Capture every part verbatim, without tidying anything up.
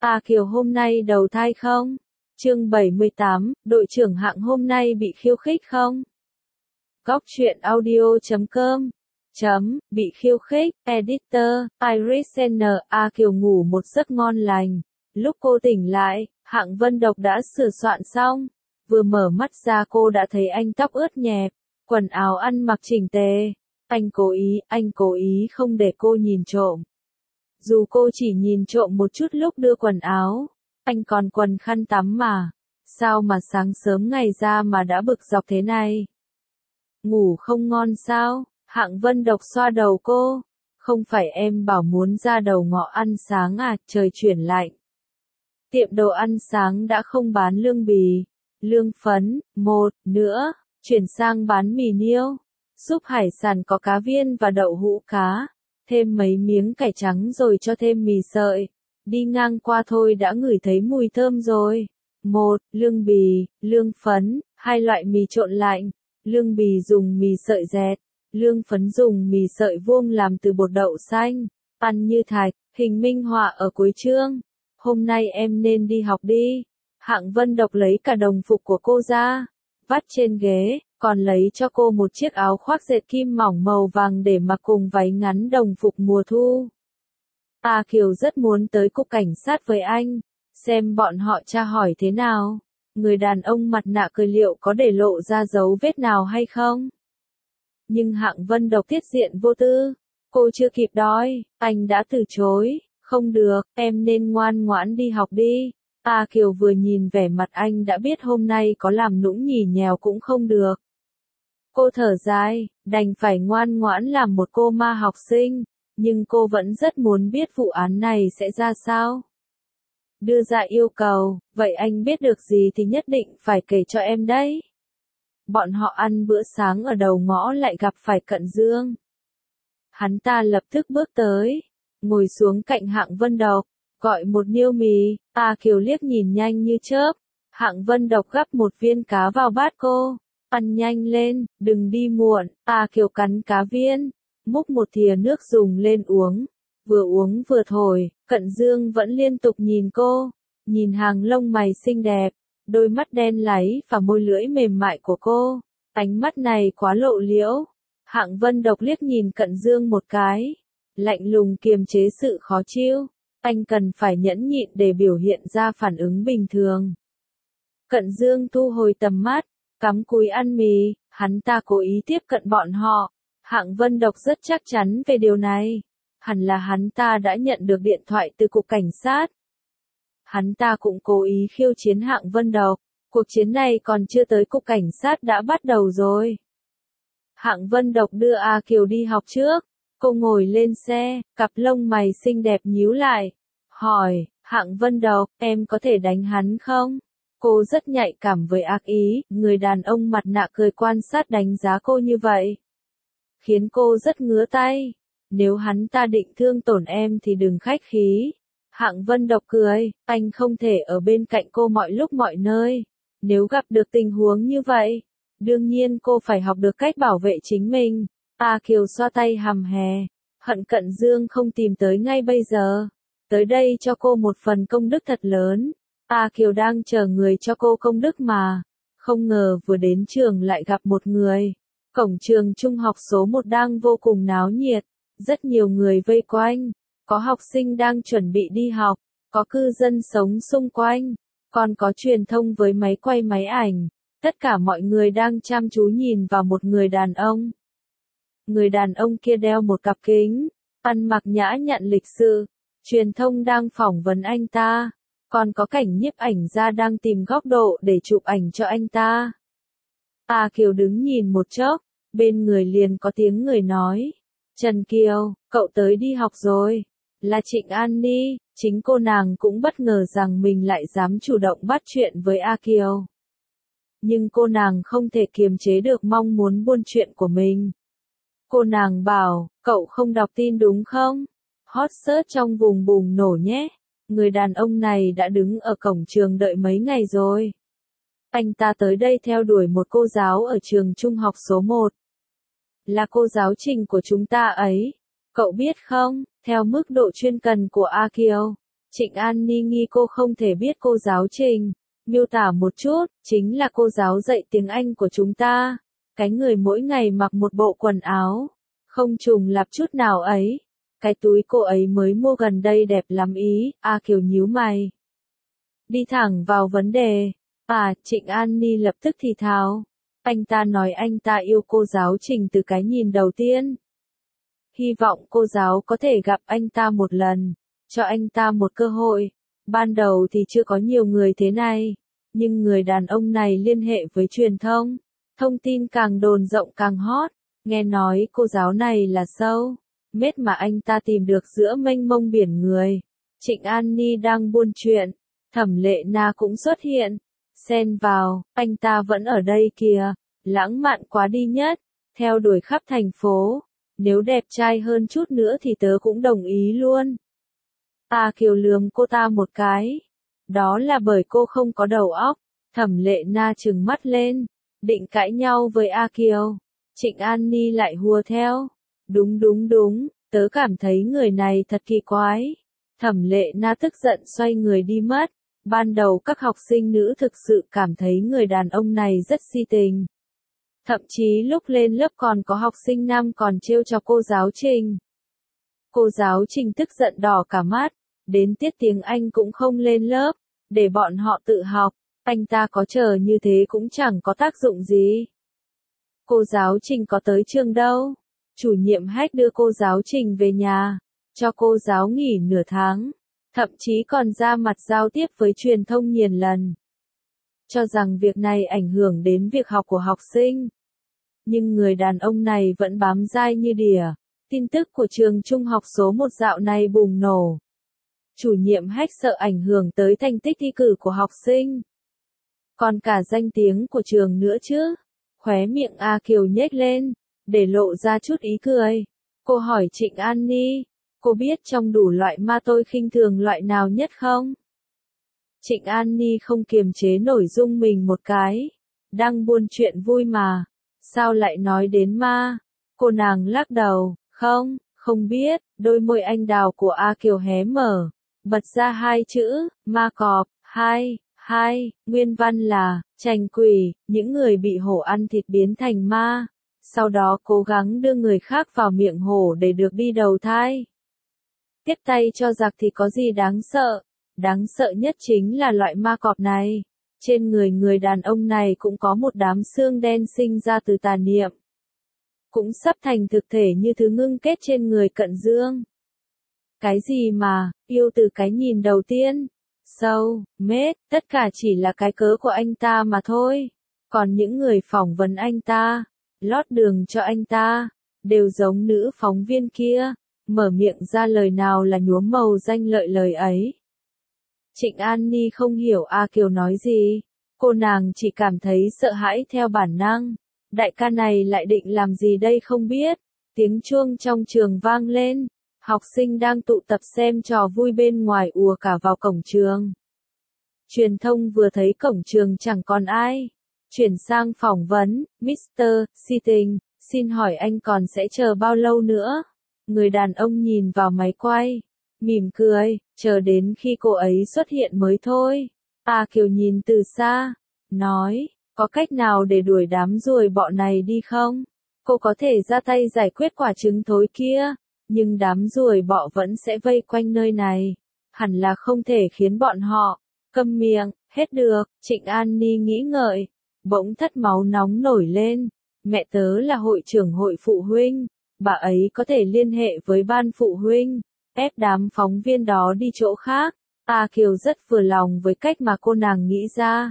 A Kiều hôm nay đầu thai không? Chương bảy mươi tám, đội trưởng Hạng hôm nay bị khiêu khích không? Góc truyện audio chấm com chấm, bị khiêu khích, editor, Iris N. A Kiều ngủ một giấc ngon lành. Lúc cô tỉnh lại, Hạng Vân Độc đã sửa soạn xong. Vừa mở mắt ra cô đã thấy anh tóc ướt nhẹp, quần áo ăn mặc chỉnh tề. Anh cố ý, anh cố ý không để cô nhìn trộm. Dù cô chỉ nhìn trộm một chút lúc đưa quần áo, anh còn quần khăn tắm mà. Sao mà sáng sớm ngày ra mà đã bực dọc thế này? Ngủ không ngon sao? Hạng Vân Độc xoa đầu cô. Không phải em bảo muốn ra đầu ngõ ăn sáng à, trời chuyển lạnh. Tiệm đồ ăn sáng đã không bán lương bì, lương phấn, một, nữa, chuyển sang bán mì niêu, súp hải sản có cá viên và đậu hũ cá, thêm mấy miếng cải trắng rồi cho thêm mì sợi. Đi ngang qua thôi đã ngửi thấy mùi thơm rồi. Một, lương bì, lương phấn, hai loại mì trộn lạnh, lương bì dùng mì sợi dẹt, lương phấn dùng mì sợi vuông làm từ bột đậu xanh, ăn như thạch, hình minh họa ở cuối chương. Hôm nay em nên đi học đi. Hạng Vân Độc lấy cả đồng phục của cô ra, vắt trên ghế, còn lấy cho cô một chiếc áo khoác dệt kim mỏng màu vàng để mặc cùng váy ngắn đồng phục mùa thu. A Kiều rất muốn tới cục cảnh sát với anh, xem bọn họ tra hỏi thế nào. Người đàn ông mặt nạ cười liệu có để lộ ra dấu vết nào hay không? Nhưng Hạng Vân Độc tiết diện vô tư. Cô chưa kịp đói, anh đã từ chối. Không được, em nên ngoan ngoãn đi học đi. A Kiều vừa nhìn vẻ mặt anh đã biết hôm nay có làm nũng nhì nhèo cũng không được. Cô thở dài, đành phải ngoan ngoãn làm một cô ma học sinh, nhưng cô vẫn rất muốn biết vụ án này sẽ ra sao. Đưa ra yêu cầu, vậy anh biết được gì thì nhất định phải kể cho em đấy. Bọn họ ăn bữa sáng ở đầu ngõ lại gặp phải Cận Dương. Hắn ta lập tức bước tới, ngồi xuống cạnh Hạng Vân Độc, gọi một niêu mì. A Kiều liếc nhìn nhanh như chớp. Hạng Vân Độc gắp một viên cá vào bát cô. Ăn nhanh lên, đừng đi muộn. A Kiều cắn cá viên, múc một thìa nước dùng lên uống. Vừa uống vừa thổi, Cận Dương vẫn liên tục nhìn cô, nhìn hàng lông mày xinh đẹp, đôi mắt đen láy và môi lưỡi mềm mại của cô. Ánh mắt này quá lộ liễu. Hạng Vân Độc liếc nhìn Cận Dương một cái, lạnh lùng kiềm chế sự khó chịu. Anh cần phải nhẫn nhịn để biểu hiện ra phản ứng bình thường. Cận Dương thu hồi tầm mắt, cắm cúi ăn mì, hắn ta cố ý tiếp cận bọn họ. Hạng Vân Độc rất chắc chắn về điều này. Hẳn là hắn ta đã nhận được điện thoại từ cục cảnh sát. Hắn ta cũng cố ý khiêu chiến Hạng Vân Độc. Cuộc chiến này còn chưa tới cục cảnh sát đã bắt đầu rồi. Hạng Vân Độc đưa A Kiều đi học trước. Cô ngồi lên xe, cặp lông mày xinh đẹp nhíu lại. Hỏi, Hạng Vân Độc, em có thể đánh hắn không? Cô rất nhạy cảm với ác ý, người đàn ông mặt nạ cười quan sát đánh giá cô như vậy. Khiến cô rất ngứa tay. Nếu hắn ta định thương tổn em thì đừng khách khí. Hạng Vân Độc cười, anh không thể ở bên cạnh cô mọi lúc mọi nơi. Nếu gặp được tình huống như vậy, đương nhiên cô phải học được cách bảo vệ chính mình. A Kiều xoa tay hằm hè, hận Cận Dương không tìm tới ngay bây giờ. Tới đây cho cô một phần công đức thật lớn. A Kiều đang chờ người cho cô công đức mà. Không ngờ vừa đến trường lại gặp một người. Cổng trường trung học số một đang vô cùng náo nhiệt. Rất nhiều người vây quanh. Có học sinh đang chuẩn bị đi học. Có cư dân sống xung quanh. Còn có truyền thông với máy quay máy ảnh. Tất cả mọi người đang chăm chú nhìn vào một người đàn ông. Người đàn ông kia đeo một cặp kính, ăn mặc nhã nhặn lịch sự. Truyền thông đang phỏng vấn anh ta. Còn có cảnh nhiếp ảnh gia đang tìm góc độ để chụp ảnh cho anh ta. A Kiều đứng nhìn một chốc, bên người liền có tiếng người nói. Trần Kiều, cậu tới đi học rồi. Là Trịnh An Ni. Chính cô nàng cũng bất ngờ rằng mình lại dám chủ động bắt chuyện với A Kiều. Nhưng cô nàng không thể kiềm chế được mong muốn buôn chuyện của mình. Cô nàng bảo, cậu không đọc tin đúng không? Hot search trong vùng bùng nổ nhé. Người đàn ông này đã đứng ở cổng trường đợi mấy ngày rồi. Anh ta tới đây theo đuổi một cô giáo ở trường trung học số một. Là cô giáo Trình của chúng ta ấy. Cậu biết không, theo mức độ chuyên cần của A Kiều, Trịnh An Ni nghi cô không thể biết cô giáo Trình. Miêu tả một chút, chính là cô giáo dạy tiếng Anh của chúng ta. Cái người mỗi ngày mặc một bộ quần áo. Không trùng lặp chút nào ấy. Cái túi cô ấy mới mua gần đây đẹp lắm ý. A Kiều nhíu mày. Đi thẳng vào vấn đề. À, Trịnh An Ni lập tức thì thào. Anh ta nói anh ta yêu cô giáo Trình từ cái nhìn đầu tiên. Hy vọng cô giáo có thể gặp anh ta một lần. Cho anh ta một cơ hội. Ban đầu thì chưa có nhiều người thế này. Nhưng người đàn ông này liên hệ với truyền thông. Thông tin càng đồn rộng càng hot. Nghe nói cô giáo này là sâu. Mết mà anh ta tìm được giữa mênh mông biển người. Trịnh An Ni đang buôn chuyện. Thẩm Lệ Na cũng xuất hiện. Xen vào, anh ta vẫn ở đây kìa. Lãng mạn quá đi nhất. Theo đuổi khắp thành phố. Nếu đẹp trai hơn chút nữa thì tớ cũng đồng ý luôn. A Kiều lườm cô ta một cái. Đó là bởi cô không có đầu óc. Thẩm Lệ Na trừng mắt lên. Định cãi nhau với A Kiều. Trịnh An Ni lại hùa theo. Đúng đúng đúng, tớ cảm thấy người này thật kỳ quái. Thẩm Lệ Na tức giận xoay người đi mất. Ban đầu các học sinh nữ thực sự cảm thấy người đàn ông này rất si tình. Thậm chí lúc lên lớp còn có học sinh nam còn trêu cho cô giáo Trình. Cô giáo Trình tức giận đỏ cả mắt. Đến tiết tiếng Anh cũng không lên lớp. Để bọn họ tự học. Anh ta có chờ như thế cũng chẳng có tác dụng gì. Cô giáo Trình có tới trường đâu. Chủ nhiệm Hách đưa cô giáo Trình về nhà. Cho cô giáo nghỉ nửa tháng. Thậm chí còn ra mặt giao tiếp với truyền thông nhiều lần. Cho rằng việc này ảnh hưởng đến việc học của học sinh. Nhưng người đàn ông này vẫn bám dai như đỉa. Tin tức của trường trung học số một dạo này bùng nổ. Chủ nhiệm Hách sợ ảnh hưởng tới thành tích thi cử của học sinh. Còn cả danh tiếng của trường nữa chứ. Khóe miệng A Kiều nhếch lên. Để lộ ra chút ý cười. Cô hỏi Trịnh An Ni. Cô biết trong đủ loại ma tôi khinh thường loại nào nhất không? Trịnh An Ni không kiềm chế nổi dung mình một cái. Đang buôn chuyện vui mà. Sao lại nói đến ma? Cô nàng lắc đầu. Không, không biết. Đôi môi anh đào của A Kiều hé mở. Bật ra hai chữ. Ma cọp. Hai. Hai. Nguyên văn là. Trành quỷ. Những người bị hổ ăn thịt biến thành ma. Sau đó cố gắng đưa người khác vào miệng hổ để được đi đầu thai. Tiếp tay cho giặc thì có gì đáng sợ? Đáng sợ nhất chính là loại ma cọp này. Trên người người đàn ông này cũng có một đám xương đen sinh ra từ tà niệm. Cũng sắp thành thực thể như thứ ngưng kết trên người Cận Dương. Cái gì mà, yêu từ cái nhìn đầu tiên? Sâu, mết, tất cả chỉ là cái cớ của anh ta mà thôi. Còn những người phỏng vấn anh ta, lót đường cho anh ta, đều giống nữ phóng viên kia. Mở miệng ra lời nào là nhuốm màu danh lợi lời ấy. Trịnh An Ni không hiểu A Kiều nói gì. Cô nàng chỉ cảm thấy sợ hãi theo bản năng. Đại ca này lại định làm gì đây không biết. Tiếng chuông trong trường vang lên. Học sinh đang tụ tập xem trò vui bên ngoài ùa cả vào cổng trường. Truyền thông vừa thấy cổng trường chẳng còn ai. Chuyển sang phỏng vấn. mít tơ Sitting, xin hỏi anh còn sẽ chờ bao lâu nữa? Người đàn ông nhìn vào máy quay. Mỉm cười, chờ đến khi cô ấy xuất hiện mới thôi. A Kiều nhìn từ xa. Nói, có cách nào để đuổi đám ruồi bọ này đi không? Cô có thể ra tay giải quyết quả trứng thối kia. Nhưng đám ruồi bọ vẫn sẽ vây quanh nơi này. Hẳn là không thể khiến bọn họ câm miệng, hết được. Trịnh An Ni nghĩ ngợi. Bỗng thất máu nóng nổi lên. Mẹ tớ là hội trưởng hội phụ huynh. Bà ấy có thể liên hệ với ban phụ huynh. Ép đám phóng viên đó đi chỗ khác. A Kiều rất vừa lòng với cách mà cô nàng nghĩ ra.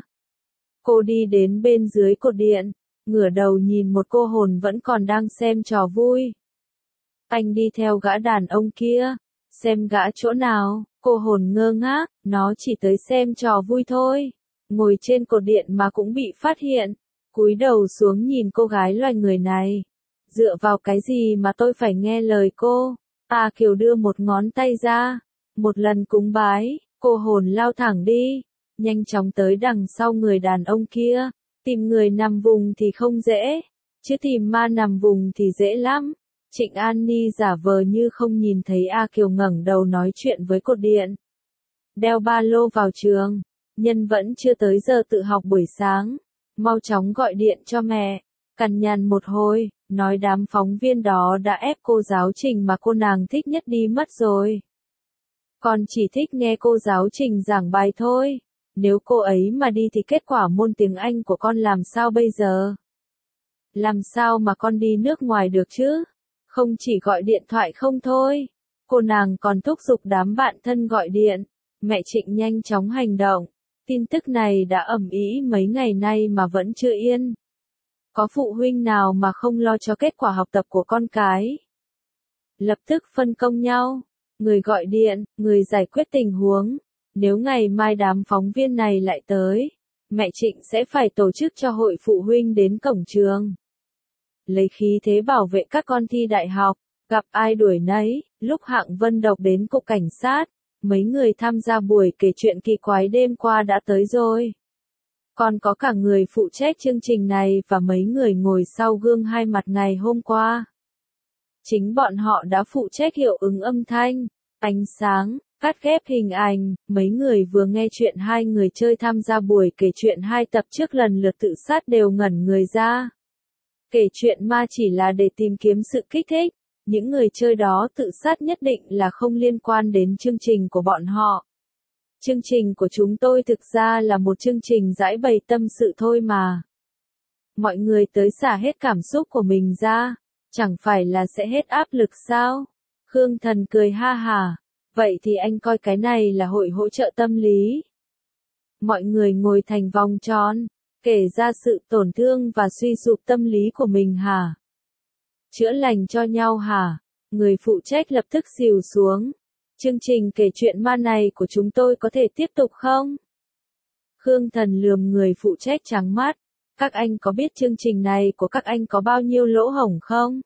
Cô đi đến bên dưới cột điện. Ngửa đầu nhìn một cô hồn vẫn còn đang xem trò vui. Anh đi theo gã đàn ông kia. Xem gã chỗ nào? Cô hồn ngơ ngác. Nó chỉ tới xem trò vui thôi. Ngồi trên cột điện mà cũng bị phát hiện. Cúi đầu xuống nhìn cô gái loài người này. Dựa vào cái gì mà tôi phải nghe lời cô? A Kiều đưa một ngón tay ra. Một lần cúng bái, cô hồn lao thẳng đi. Nhanh chóng tới đằng sau người đàn ông kia. Tìm người nằm vùng thì không dễ. Chứ tìm ma nằm vùng thì dễ lắm. Trịnh An Ni giả vờ như không nhìn thấy A Kiều ngẩng đầu nói chuyện với cột điện. đeo ba lô vào trường. Nhân vẫn chưa tới giờ tự học buổi sáng. Mau chóng gọi điện cho mẹ. Cằn nhằn một hồi, nói đám phóng viên đó đã ép cô giáo Trình mà cô nàng thích nhất đi mất rồi. Con chỉ thích nghe cô giáo Trình giảng bài thôi. Nếu cô ấy mà đi thì kết quả môn tiếng Anh của con làm sao bây giờ? Làm sao mà con đi nước ngoài được chứ? Không chỉ gọi điện thoại không thôi. Cô nàng còn thúc giục đám bạn thân gọi điện. Mẹ Trịnh nhanh chóng hành động. Tin tức này đã ầm ĩ mấy ngày nay mà vẫn chưa yên. Có phụ huynh nào mà không lo cho kết quả học tập của con cái? Lập tức phân công nhau. Người gọi điện, người giải quyết tình huống. Nếu ngày mai đám phóng viên này lại tới, mẹ Trịnh sẽ phải tổ chức cho hội phụ huynh đến cổng trường. Lấy khí thế bảo vệ các con thi đại học, gặp ai đuổi nấy. Lúc Hạng Vân Độc đến cục cảnh sát, mấy người tham gia buổi kể chuyện kỳ quái đêm qua đã tới rồi. Còn có cả người phụ trách chương trình này và mấy người ngồi sau gương hai mặt ngày hôm qua. Chính bọn họ đã phụ trách hiệu ứng âm thanh, ánh sáng, cắt ghép hình ảnh. Mấy người vừa nghe chuyện hai người chơi tham gia buổi kể chuyện hai tập trước lần lượt tự sát đều ngẩn người ra. Kể chuyện ma chỉ là để tìm kiếm sự kích thích. Những người chơi đó tự sát nhất định là không liên quan đến chương trình của bọn họ. Chương trình của chúng tôi thực ra là một chương trình giải bày tâm sự thôi mà. Mọi người tới xả hết cảm xúc của mình ra, chẳng phải là sẽ hết áp lực sao? Khương Thần cười ha hả. Vậy thì anh coi cái này là hội hỗ trợ tâm lý. Mọi người ngồi thành vòng tròn, kể ra sự tổn thương và suy sụp tâm lý của mình hả? Chữa lành cho nhau hả? Người phụ trách lập tức xìu xuống. Chương trình kể chuyện ma này của chúng tôi có thể tiếp tục không? Khương Thần lườm người phụ trách trắng mắt. Các anh có biết chương trình này của các anh có bao nhiêu lỗ hổng không?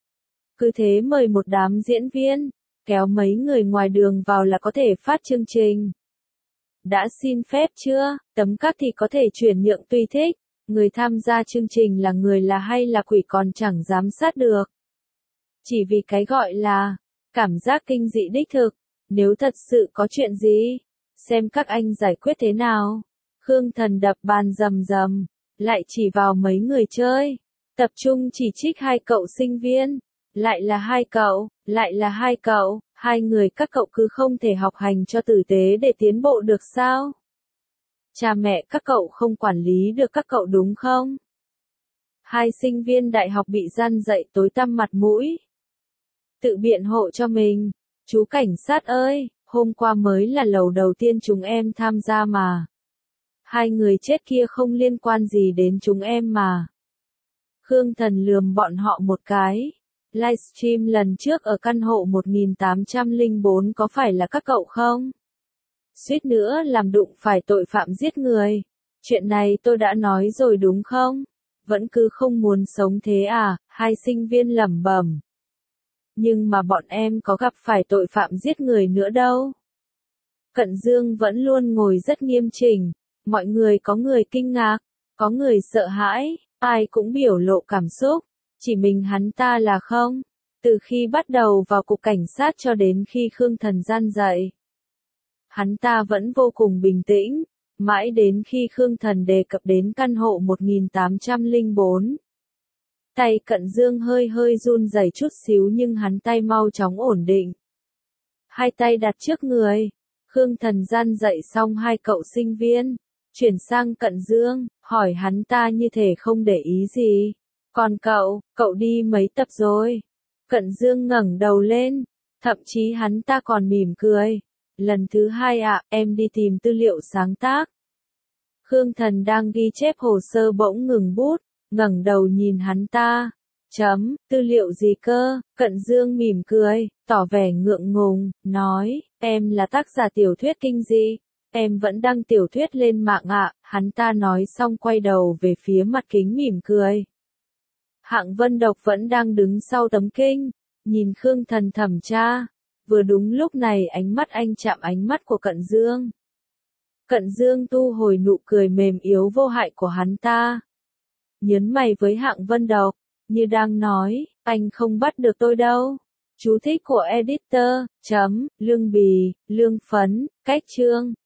Cứ thế mời một đám diễn viên, kéo mấy người ngoài đường vào là có thể phát chương trình. Đã xin phép chưa? Tấm cắt thì có thể chuyển nhượng tùy thích. Người tham gia chương trình là người là hay là quỷ còn chẳng giám sát được. Chỉ vì cái gọi là cảm giác kinh dị đích thực. Nếu thật sự có chuyện gì, xem các anh giải quyết thế nào. Khương Thần đập bàn rầm rầm, lại chỉ vào mấy người chơi. Tập trung chỉ trích hai cậu sinh viên. Lại là hai cậu, lại là hai cậu, hai người các cậu cứ không thể học hành cho tử tế để tiến bộ được sao? Cha mẹ các cậu không quản lý được các cậu đúng không? Hai sinh viên đại học bị gian dạy tối tăm mặt mũi. Tự biện hộ cho mình. Chú cảnh sát ơi, hôm qua mới là lầu đầu tiên chúng em tham gia mà. Hai người chết kia không liên quan gì đến chúng em mà. Khương Thần lườm bọn họ một cái. Livestream lần trước ở căn hộ một nghìn tám trăm lẻ bốn có phải là các cậu không? Suýt nữa làm đụng phải tội phạm giết người. Chuyện này tôi đã nói rồi đúng không? Vẫn cứ không muốn sống thế à? Hai sinh viên lẩm bẩm. Nhưng mà bọn em có gặp phải tội phạm giết người nữa đâu. Cận Dương vẫn luôn ngồi rất nghiêm chỉnh. Mọi người có người kinh ngạc, có người sợ hãi, ai cũng biểu lộ cảm xúc. Chỉ mình hắn ta là không. Từ khi bắt đầu vào cục cảnh sát cho đến khi Khương Thần gian dạy, hắn ta vẫn vô cùng bình tĩnh, mãi đến khi Khương Thần đề cập đến căn hộ một nghìn tám trăm lẻ bốn. Tay Cận Dương hơi hơi run rẩy chút xíu nhưng hắn tay mau chóng ổn định. Hai tay đặt trước người, Khương Thần gian dạy xong hai cậu sinh viên, chuyển sang Cận Dương, hỏi hắn ta như thể không để ý gì. Còn cậu, cậu đi mấy tập rồi? Cận Dương ngẩng đầu lên, thậm chí hắn ta còn mỉm cười. Lần thứ hai ạ, à, em đi tìm tư liệu sáng tác. Khương Thần đang ghi chép hồ sơ bỗng ngừng bút, ngẩng đầu nhìn hắn ta. Chấm, tư liệu gì cơ? Cận Dương mỉm cười, tỏ vẻ ngượng ngùng, nói, em là tác giả tiểu thuyết kinh dị. Em vẫn đăng tiểu thuyết lên mạng ạ. À. Hắn ta nói xong quay đầu về phía mặt kính mỉm cười. Hạng Vân Độc vẫn đang đứng sau tấm kinh, nhìn Khương Thần thẩm tra. Vừa đúng lúc này ánh mắt anh chạm ánh mắt của Cận Dương. Cận Dương thu hồi nụ cười mềm yếu vô hại của hắn ta. Nhớn mày với Hạng Vân Độc, như đang nói, anh không bắt được tôi đâu. Chú thích của editor. Chấm, lương bì, lương phấn, cách chương.